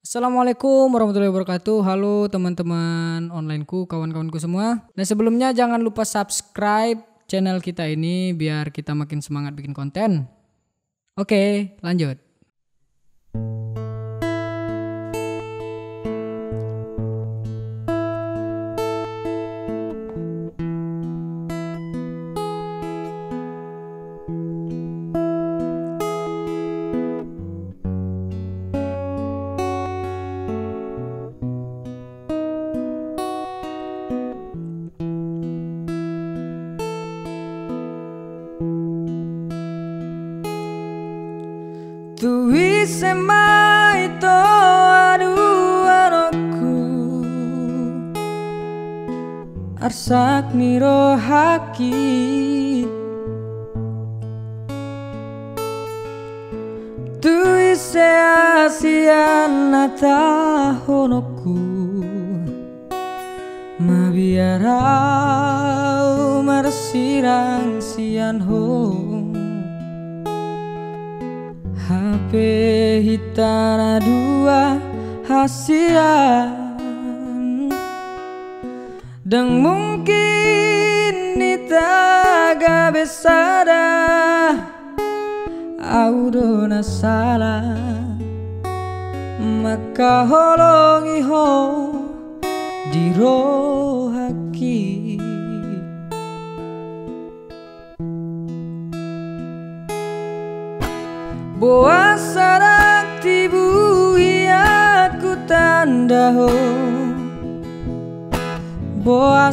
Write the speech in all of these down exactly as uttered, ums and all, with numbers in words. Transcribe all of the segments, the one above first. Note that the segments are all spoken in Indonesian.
Assalamualaikum warahmatullahi wabarakatuh. Halo teman-teman onlineku, kawan-kawanku semua. Dan sebelumnya jangan lupa subscribe channel kita ini biar kita makin semangat bikin konten. Oke, lanjut. Tuwi sema ito aduh-aduhku arsak niro haki Tuwi se asian nata honoku mabiarau marsirang sian hong H P hitana dua hasian dan mungkin nita gak besada audo na salah maka holongi ho di rohaki Boa sarak tibu aku tanda ho Boa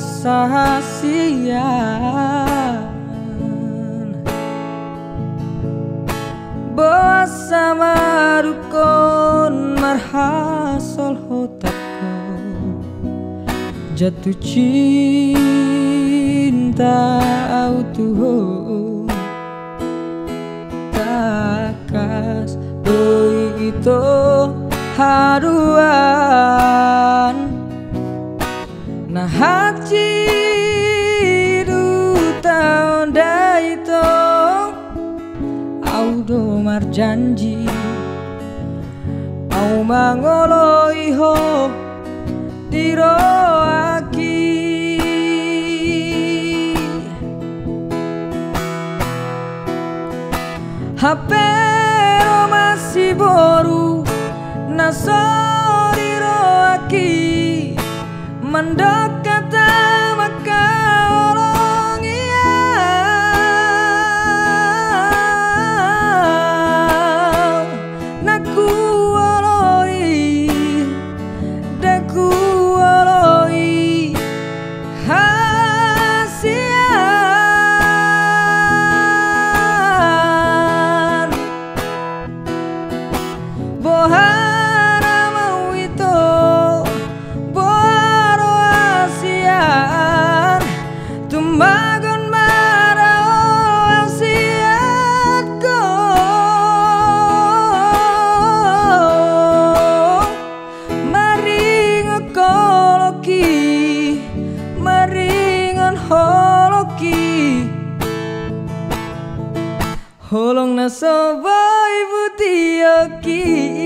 sahasian Boa sama rukun marhasol hotakku Jatuh cinta autuho Takas doi itu haruan Nah haji du tahun dah itu Audo marjanji Au mangoloi ho diroaki H P masih boru nasori roaki mandok kata maka orang iya naku oloi daku oloi Bohara mau itu Boharo asian Tumbagon marao asian ko Maringo koloki Maringon holoki Holong na soboy butioki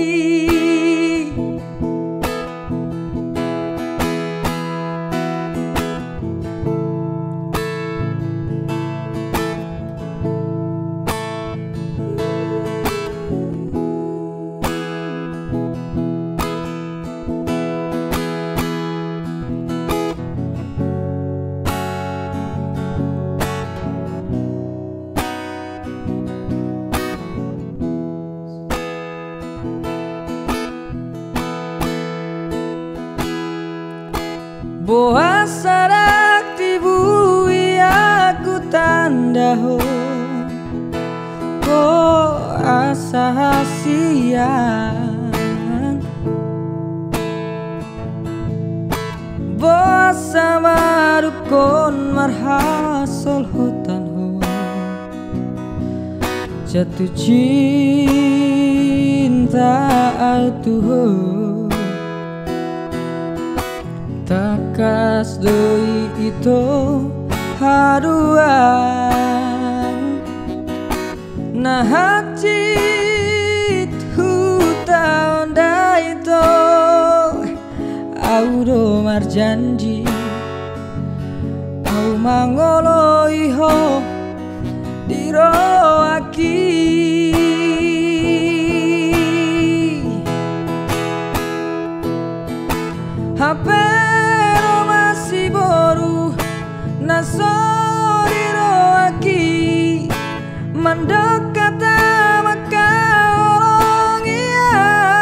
Boa sarak tibu aku tanda ho Boa sahasian Boa sama rukun marhasol hutan ho Jatuh cinta autuh Takas doi itu haruan Nah hati hutang dah itu au do marjanji au mangolo iho diro aki hapero masih boru nasoriro aki mendekat maka orang iya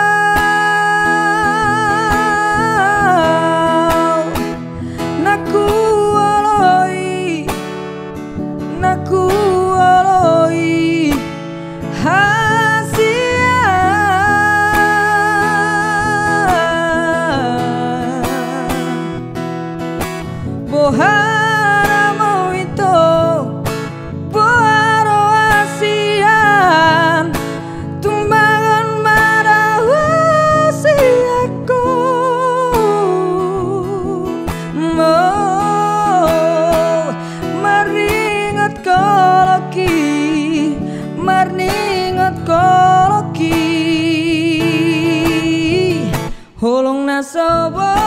naku aloi naku aloi hasia bohara mau itu boharo asian tumbangan marah wasiaku mau maringat koloki maringat koloki holong nasobo